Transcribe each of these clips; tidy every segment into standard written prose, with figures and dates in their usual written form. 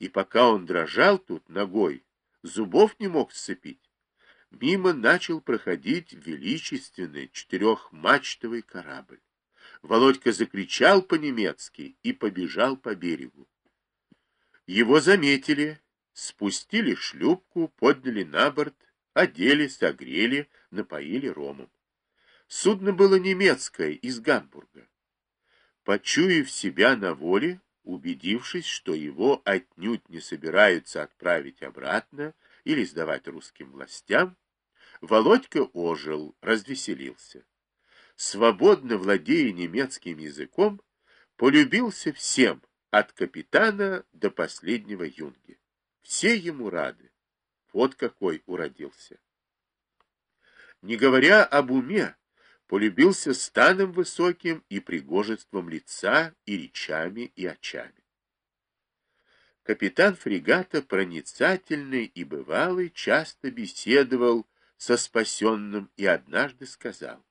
и пока он дрожал тут ногой, зубов не мог сцепить, мимо начал проходить величественный четырехмачтовый корабль. Володька закричал по-немецки и побежал по берегу. Его заметили, спустили шлюпку, подняли на борт, одели, согрели, напоили ромом. Судно было немецкое, из Гамбурга. Почуяв себя на воле, убедившись, что его отнюдь не собираются отправить обратно или сдавать русским властям, Володька ожил, развеселился. Свободно владея немецким языком, полюбился всем, от капитана до последнего юнги. Все ему рады. Вот какой уродился. Не говоря об уме, полюбился станом высоким и пригожеством лица, и речами, и очами. Капитан фрегата, проницательный и бывалый, часто беседовал со спасенным и однажды сказал: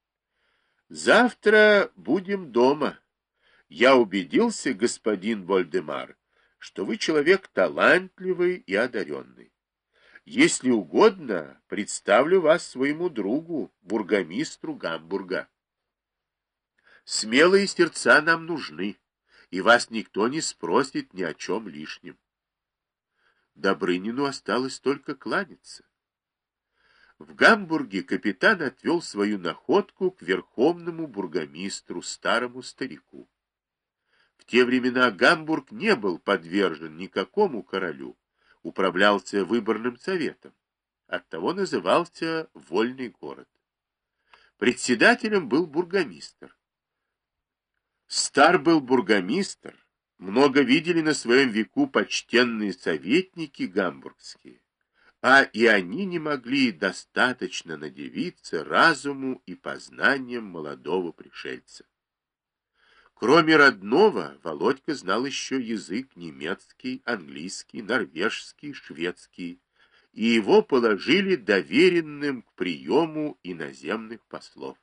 «Завтра будем дома. Я убедился, господин Вольдемар, что вы человек талантливый и одаренный. Если угодно, представлю вас своему другу, бургомистру Гамбурга. Смелые сердца нам нужны, и вас никто не спросит ни о чем лишнем». Добрынину осталось только кланяться. В Гамбурге капитан отвел свою находку к верховному бургомистру, старому старику. В те времена Гамбург не был подвержен никакому королю, управлялся выборным советом, оттого назывался Вольный город. Председателем был бургомистр. Стар был бургомистр, много видели на своем веку почтенные советники гамбургские, а и они не могли достаточно надивиться разуму и познаниям молодого пришельца. Кроме родного, Володька знал еще язык немецкий, английский, норвежский, шведский, и его положили доверенным к приему иноземных послов.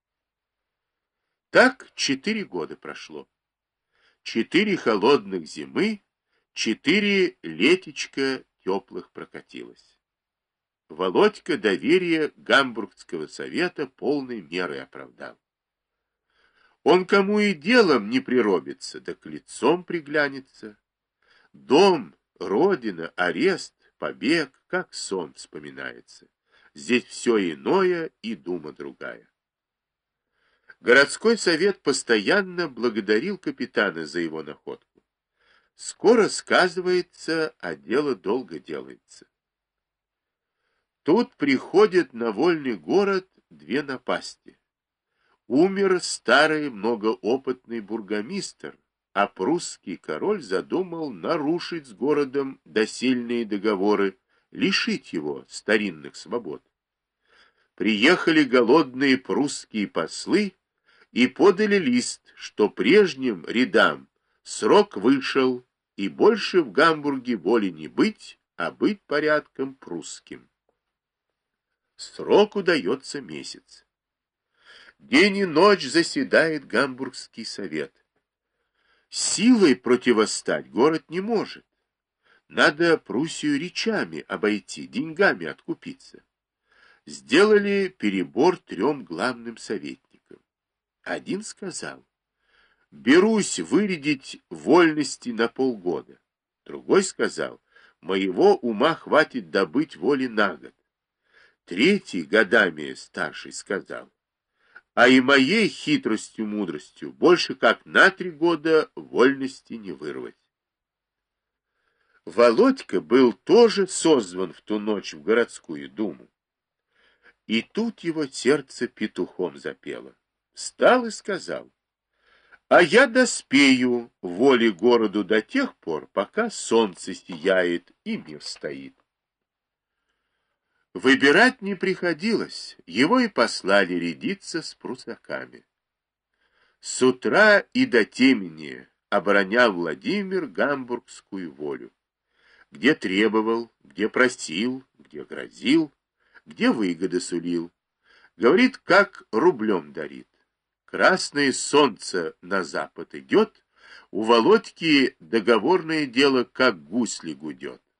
Так 4 года прошло. 4 холодных зимы, 4 летечка теплых прокатилось. Володька доверие Гамбургского совета полной мерой оправдал. Он кому и делом не приробится, да к лицом приглянется. Дом, родина, арест, побег, как сон вспоминается. Здесь все иное и дума другая. Городской совет постоянно благодарил капитана за его находку. Скоро сказывается, а дело долго делается. Тут приходят на Вольный город 2 напасти. Умер старый многоопытный бургомистр, а прусский король задумал нарушить с городом досельные договоры, лишить его старинных свобод. Приехали голодные прусские послы и подали лист, что прежним рядам срок вышел, и больше в Гамбурге воли не быть, а быть порядком прусским. Сроку дается месяц. День и ночь заседает Гамбургский совет. Силой противостать город не может. Надо Пруссию речами обойти, деньгами откупиться. Сделали перебор 3 главным советникам. Один сказал: берусь вырядить вольности на полгода. Другой сказал: моего ума хватит добыть воли на год. Третий, годами старший, сказал: а и моей хитростью-мудростью больше как на 3 года вольности не вырвать. Володька был тоже созван в ту ночь в городскую думу. И тут его сердце петухом запело. Встал и сказал: а я доспею воле городу до тех пор, пока солнце сияет и мир стоит. Выбирать не приходилось, его и послали рядиться с прусаками. С утра и до темени оборонял Владимир гамбургскую волю. Где требовал, где просил, где грозил, где выгоды сулил. Говорит, как рублем дарит. Красное солнце на запад идет, У Володьки договорное дело как гусли гудет.